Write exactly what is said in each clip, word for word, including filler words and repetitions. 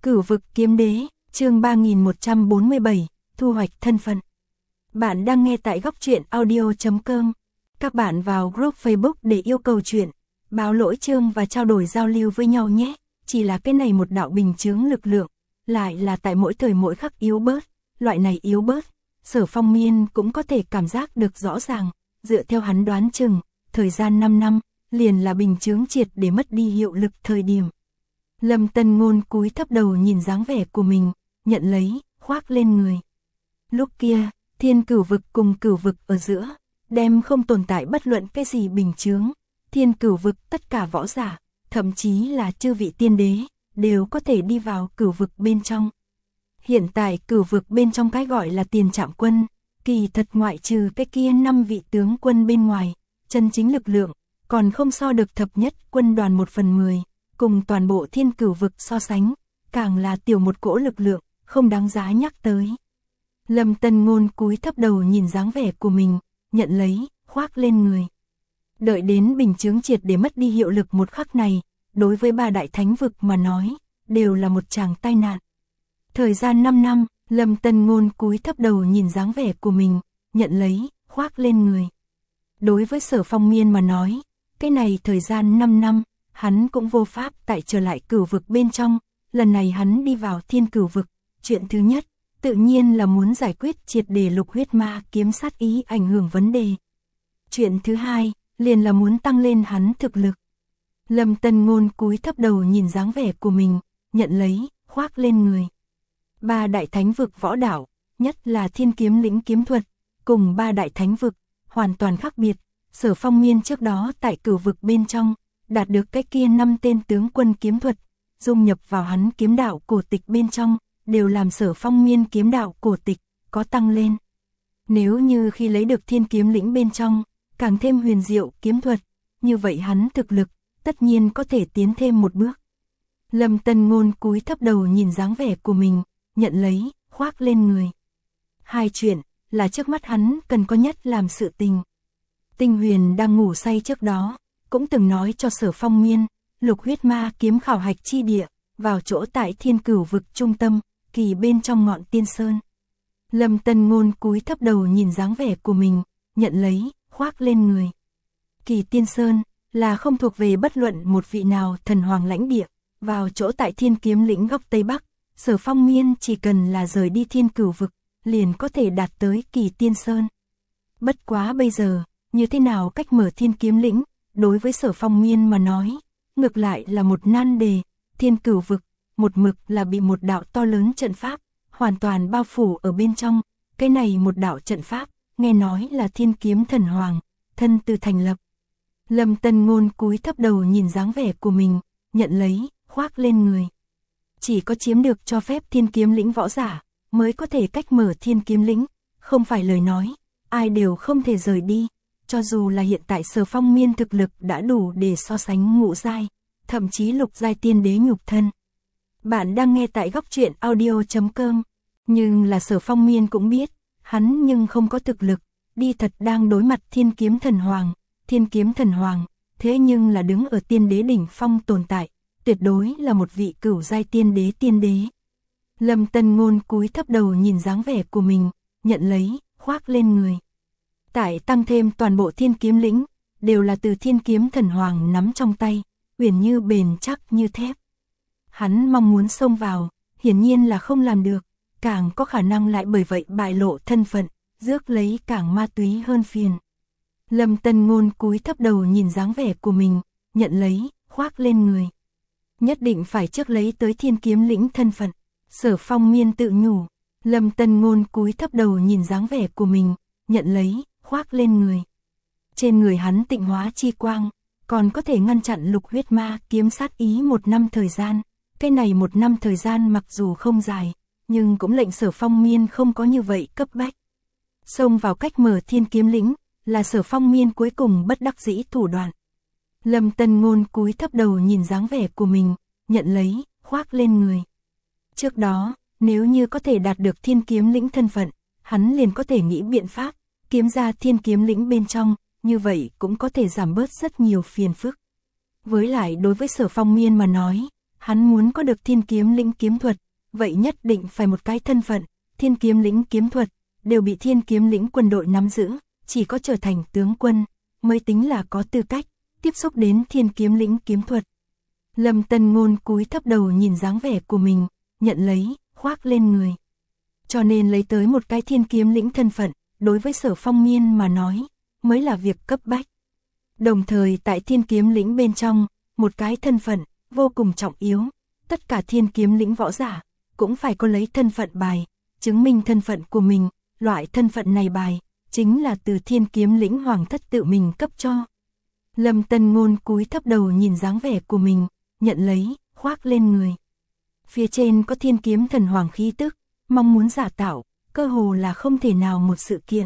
Cửu vực kiếm đế, chương ba nghìn một trăm bốn mươi bảy, thu hoạch thân phận. Bạn đang nghe tại góc truyện audio chấm com. Các bạn vào group Facebook để yêu cầu chuyện, báo lỗi chương và trao đổi giao lưu với nhau nhé. Chỉ là cái này một đạo bình chướng lực lượng, lại là tại mỗi thời mỗi khắc yếu bớt, loại này yếu bớt, Sở Phong Miên cũng có thể cảm giác được rõ ràng, dựa theo hắn đoán chừng, thời gian năm năm, liền là bình chướng triệt để mất đi hiệu lực thời điểm. Lâm Tân Ngôn cúi thấp đầu nhìn dáng vẻ của mình, nhận lấy, khoác lên người. Lúc kia, thiên cửu vực cùng cửu vực ở giữa, đem không tồn tại bất luận cái gì bình chướng, thiên cửu vực tất cả võ giả, thậm chí là chư vị tiên đế, đều có thể đi vào cửu vực bên trong. Hiện tại cửu vực bên trong cái gọi là tiền trạm quân, kỳ thật ngoại trừ cái kia năm vị tướng quân bên ngoài, chân chính lực lượng, còn không so được thập nhất quân đoàn một phần mười, cùng toàn bộ thiên cửu vực so sánh, càng là tiểu một cỗ lực lượng, không đáng giá nhắc tới. Lâm Tân Ngôn cúi thấp đầu nhìn dáng vẻ của mình, nhận lấy, khoác lên người. Đợi đến bình chướng triệt để mất đi hiệu lực một khắc này, đối với ba đại thánh vực mà nói, đều là một tràng tai nạn. Thời gian năm năm, Lâm Tân Ngôn cúi thấp đầu nhìn dáng vẻ của mình, nhận lấy, khoác lên người. Đối với Sở Phong Miên mà nói, cái này thời gian năm năm, hắn cũng vô pháp tại trở lại cửu vực bên trong, lần này hắn đi vào thiên cửu vực, chuyện thứ nhất, tự nhiên là muốn giải quyết triệt để lục huyết ma kiếm sát ý ảnh hưởng vấn đề. Chuyện thứ hai, liền là muốn tăng lên hắn thực lực. Lâm Tân Ngôn cúi thấp đầu nhìn dáng vẻ của mình, nhận lấy, khoác lên người. Ba đại thánh vực võ đạo, nhất là thiên kiếm lĩnh kiếm thuật, cùng ba đại thánh vực, hoàn toàn khác biệt. Sở Phong Miên trước đó tại cửu vực bên trong, đạt được cái kia năm tên tướng quân kiếm thuật, dung nhập vào hắn kiếm đạo cổ tịch bên trong, đều làm Sở Phong Miên kiếm đạo cổ tịch, có tăng lên. Nếu như khi lấy được thiên kiếm lĩnh bên trong, càng thêm huyền diệu kiếm thuật, như vậy hắn thực lực, tất nhiên có thể tiến thêm một bước. Lâm Tân Ngôn cúi thấp đầu nhìn dáng vẻ của mình, nhận lấy, khoác lên người. Hai chuyện, là trước mắt hắn cần có nhất làm sự tình. Tinh Huyền đang ngủ say trước đó, cũng từng nói cho Sở Phong Miên, lục huyết ma kiếm khảo hạch chi địa, vào chỗ tại thiên cửu vực trung tâm, kỳ bên trong ngọn tiên sơn. Lâm Tân Ngôn cúi thấp đầu nhìn dáng vẻ của mình, nhận lấy, khoác lên người. Kỳ tiên sơn, là không thuộc về bất luận một vị nào thần hoàng lãnh địa, vào chỗ tại thiên kiếm lĩnh góc Tây Bắc, Sở Phong Miên chỉ cần là rời đi thiên cửu vực, liền có thể đạt tới kỳ tiên sơn. Bất quá bây giờ, như thế nào cách mở thiên kiếm lĩnh, đối với Sở Phong Miên mà nói, ngược lại là một nan đề. Thiên cửu vực, một mực là bị một đạo to lớn trận pháp, hoàn toàn bao phủ ở bên trong. Cái này một đạo trận pháp, nghe nói là thiên kiếm thần hoàng, thân từ thành lập. Lâm Tân Ngôn cúi thấp đầu nhìn dáng vẻ của mình, nhận lấy, khoác lên người. Chỉ có chiếm được cho phép thiên kiếm lĩnh võ giả, mới có thể cách mở thiên kiếm lĩnh, không phải lời nói, ai đều không thể rời đi. Cho dù là hiện tại Sở Phong Miên thực lực đã đủ để so sánh ngũ giai, thậm chí lục giai tiên đế nhục thân. Bạn đang nghe tại góc truyện audio chấm com, nhưng là Sở Phong Miên cũng biết, hắn nhưng không có thực lực, đi thật đang đối mặt thiên kiếm thần hoàng, thiên kiếm thần hoàng, thế nhưng là đứng ở tiên đế đỉnh phong tồn tại, tuyệt đối là một vị cửu giai tiên đế tiên đế. Lâm Tân Ngôn cúi thấp đầu nhìn dáng vẻ của mình, nhận lấy, khoác lên người. Tại tăng thêm toàn bộ thiên kiếm lĩnh, đều là từ thiên kiếm thần hoàng nắm trong tay, uyển như bền chắc như thép. Hắn mong muốn xông vào, hiển nhiên là không làm được, càng có khả năng lại bởi vậy bại lộ thân phận, rước lấy càng ma túy hơn phiền. Lâm Tân Ngôn cúi thấp đầu nhìn dáng vẻ của mình, nhận lấy, khoác lên người. Nhất định phải trước lấy tới thiên kiếm lĩnh thân phận. Sở Phong Miên tự nhủ. Lâm Tân Ngôn cúi thấp đầu nhìn dáng vẻ của mình, nhận lấy, khoác lên người. Trên người hắn tịnh hóa chi quang, còn có thể ngăn chặn lục huyết ma kiếm sát ý một năm thời gian. Cái này một năm thời gian mặc dù không dài, nhưng cũng lệnh Sở Phong Miên không có như vậy cấp bách. Xông vào cách mở thiên kiếm lĩnh, là Sở Phong Miên cuối cùng bất đắc dĩ thủ đoạn. Lâm Tân Ngôn cúi thấp đầu nhìn dáng vẻ của mình, nhận lấy, khoác lên người. Trước đó, nếu như có thể đạt được thiên kiếm lĩnh thân phận, hắn liền có thể nghĩ biện pháp, kiếm ra thiên kiếm lĩnh bên trong, như vậy cũng có thể giảm bớt rất nhiều phiền phức. Với lại đối với Sở Phong Miên mà nói, Hắn muốn có được thiên kiếm lĩnh kiếm thuật, vậy nhất định phải một cái thân phận, thiên kiếm lĩnh kiếm thuật, đều bị thiên kiếm lĩnh quân đội nắm giữ, chỉ có trở thành tướng quân, mới tính là có tư cách, tiếp xúc đến thiên kiếm lĩnh kiếm thuật. Lâm Tân Ngôn cúi thấp đầu nhìn dáng vẻ của mình, nhận lấy, khoác lên người. Cho nên lấy tới một cái thiên kiếm lĩnh thân phận, đối với Sở Phong Miên mà nói, mới là việc cấp bách. Đồng thời tại thiên kiếm lĩnh bên trong, một cái thân phận, vô cùng trọng yếu, tất cả thiên kiếm lĩnh võ giả, cũng phải có lấy thân phận bài, chứng minh thân phận của mình, loại thân phận này bài, chính là từ thiên kiếm lĩnh hoàng thất tự mình cấp cho. Lâm Tân Ngôn cúi thấp đầu nhìn dáng vẻ của mình, nhận lấy, khoác lên người. Phía trên có thiên kiếm thần hoàng khí tức, mong muốn giả tạo, cơ hồ là không thể nào một sự kiện.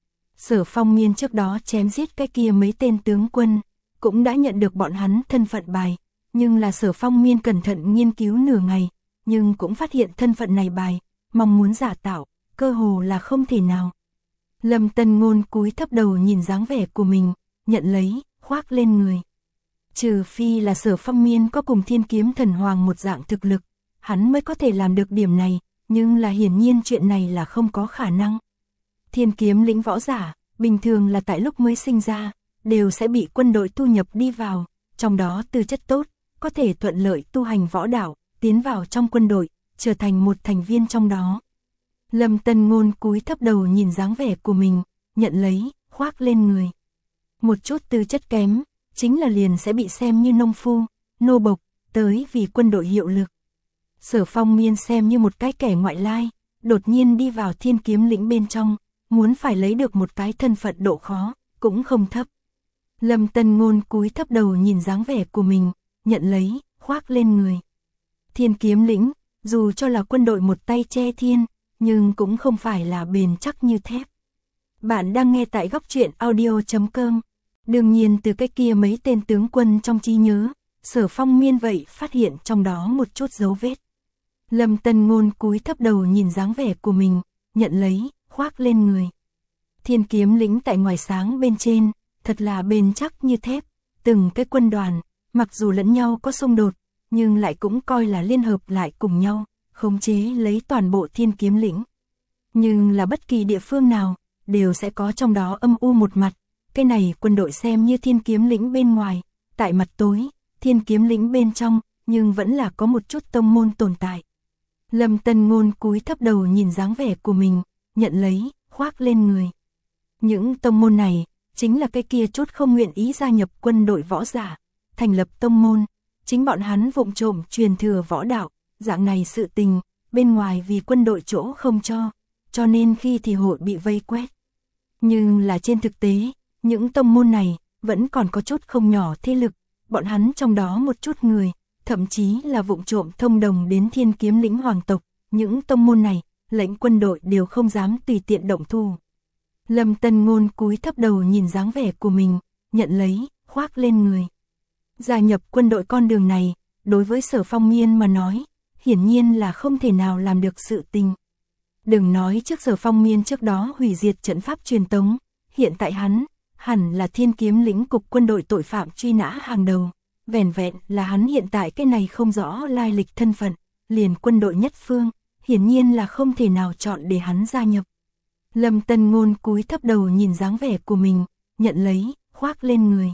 Sở Phong Miên trước đó chém giết cái kia mấy tên tướng quân, cũng đã nhận được bọn hắn thân phận bài, nhưng là Sở Phong Miên cẩn thận nghiên cứu nửa ngày, nhưng cũng phát hiện thân phận này bài, mong muốn giả tạo, cơ hồ là không thể nào. Lâm Tân Ngôn cúi thấp đầu nhìn dáng vẻ của mình, nhận lấy, khoác lên người. Trừ phi là Sở Phong Miên có cùng thiên kiếm thần hoàng một dạng thực lực, hắn mới có thể làm được điểm này, nhưng là hiển nhiên chuyện này là không có khả năng. Thiên kiếm lĩnh võ giả, bình thường là tại lúc mới sinh ra, đều sẽ bị quân đội thu nhập đi vào, trong đó tư chất tốt, có thể thuận lợi tu hành võ đạo, tiến vào trong quân đội, trở thành một thành viên trong đó. Lâm Tân Ngôn cúi thấp đầu nhìn dáng vẻ của mình, nhận lấy, khoác lên người. Một chút tư chất kém, chính là liền sẽ bị xem như nông phu, nô bộc, tới vì quân đội hiệu lực. Sở Phong Miên xem như một cái kẻ ngoại lai, đột nhiên đi vào thiên kiếm lĩnh bên trong, muốn phải lấy được một cái thân phận độ khó, cũng không thấp. Lâm Tân Ngôn cúi thấp đầu nhìn dáng vẻ của mình, nhận lấy, khoác lên người. Thiên kiếm lĩnh, dù cho là quân đội một tay che thiên, nhưng cũng không phải là bền chắc như thép. Bạn đang nghe tại góc truyện audio chấm com. Đương nhiên từ cái kia mấy tên tướng quân trong trí nhớ, Sở Phong Miên vậy phát hiện trong đó một chút dấu vết. Lâm Tân Ngôn cúi thấp đầu nhìn dáng vẻ của mình, nhận lấy, khoác lên người. Thiên kiếm lĩnh tại ngoài sáng bên trên, thật là bền chắc như thép, từng cái quân đoàn, mặc dù lẫn nhau có xung đột, nhưng lại cũng coi là liên hợp lại cùng nhau, khống chế lấy toàn bộ thiên kiếm lĩnh. Nhưng là bất kỳ địa phương nào, đều sẽ có trong đó âm u một mặt, cái này quân đội xem như thiên kiếm lĩnh bên ngoài, tại mặt tối, thiên kiếm lĩnh bên trong, nhưng vẫn là có một chút tông môn tồn tại. Lâm Tân Ngôn cúi thấp đầu nhìn dáng vẻ của mình, nhận lấy, khoác lên người. Những tông môn này, chính là cái kia chút không nguyện ý gia nhập quân đội võ giả, thành lập tông môn, chính bọn hắn vụng trộm truyền thừa võ đạo, dạng này sự tình, bên ngoài vì quân đội chỗ không cho, cho nên khi thì hội bị vây quét. Nhưng là trên thực tế, những tông môn này, vẫn còn có chút không nhỏ thế lực, bọn hắn trong đó một chút người, thậm chí là vụng trộm thông đồng đến thiên kiếm lĩnh hoàng tộc, những tông môn này, lệnh quân đội đều không dám tùy tiện động thủ. Lâm Tân Ngôn cúi thấp đầu nhìn dáng vẻ của mình, nhận lấy, khoác lên người. Gia nhập quân đội con đường này, đối với Sở Phong Miên mà nói, hiển nhiên là không thể nào làm được sự tình. Đừng nói trước Sở Phong Miên trước đó hủy diệt trận pháp truyền tống, hiện tại hắn, hẳn là thiên kiếm lĩnh cục quân đội tội phạm truy nã hàng đầu. Vẻn vẹn là hắn hiện tại cái này không rõ lai lịch thân phận, liền quân đội nhất phương, hiển nhiên là không thể nào chọn để hắn gia nhập. Lâm Tân Ngôn cúi thấp đầu nhìn dáng vẻ của mình, nhận lấy, khoác lên người.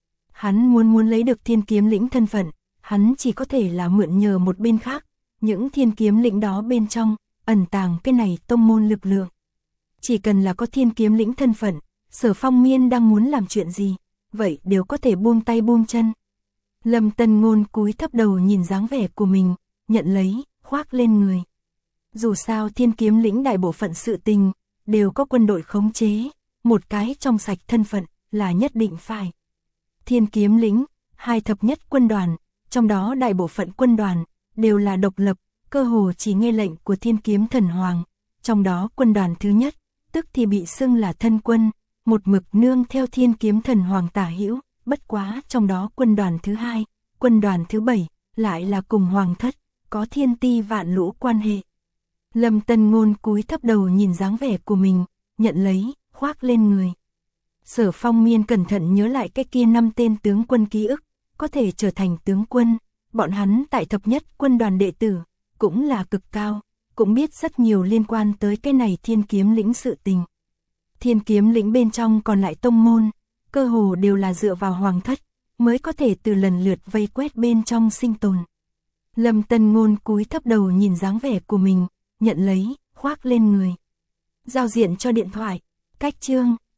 Hắn muốn muốn lấy được thiên kiếm lĩnh thân phận, hắn chỉ có thể là mượn nhờ một bên khác, những thiên kiếm lĩnh đó bên trong, ẩn tàng cái này tông môn lực lượng. Chỉ cần là có thiên kiếm lĩnh thân phận, Sở Phong Miên đang muốn làm chuyện gì, vậy đều có thể buông tay buông chân. Lâm Tân Ngôn cúi thấp đầu nhìn dáng vẻ của mình, nhận lấy, khoác lên người. Dù sao thiên kiếm lĩnh đại bộ phận sự tình, đều có quân đội khống chế, một cái trong sạch thân phận, là nhất định phải. Thiên kiếm lĩnh, hai thập nhất quân đoàn, trong đó đại bộ phận quân đoàn, đều là độc lập, cơ hồ chỉ nghe lệnh của thiên kiếm thần hoàng. Trong đó quân đoàn thứ nhất, tức thì bị xưng là thân quân, một mực nương theo thiên kiếm thần hoàng tả hữu. Bất quá trong đó quân đoàn thứ hai, quân đoàn thứ bảy, lại là cùng hoàng thất, có thiên ti vạn lũ quan hệ. Lâm Tân Ngôn cúi thấp đầu nhìn dáng vẻ của mình, nhận lấy, khoác lên người. Sở Phong Miên cẩn thận nhớ lại cái kia năm tên tướng quân ký ức, có thể trở thành tướng quân, bọn hắn tại thập nhất quân đoàn đệ tử, cũng là cực cao, cũng biết rất nhiều liên quan tới cái này thiên kiếm lĩnh sự tình. Thiên kiếm lĩnh bên trong còn lại tông môn, cơ hồ đều là dựa vào hoàng thất, mới có thể từ lần lượt vây quét bên trong sinh tồn. Lâm Tân Ngôn cúi thấp đầu nhìn dáng vẻ của mình, nhận lấy, khoác lên người. Giao diện cho điện thoại, cách chương,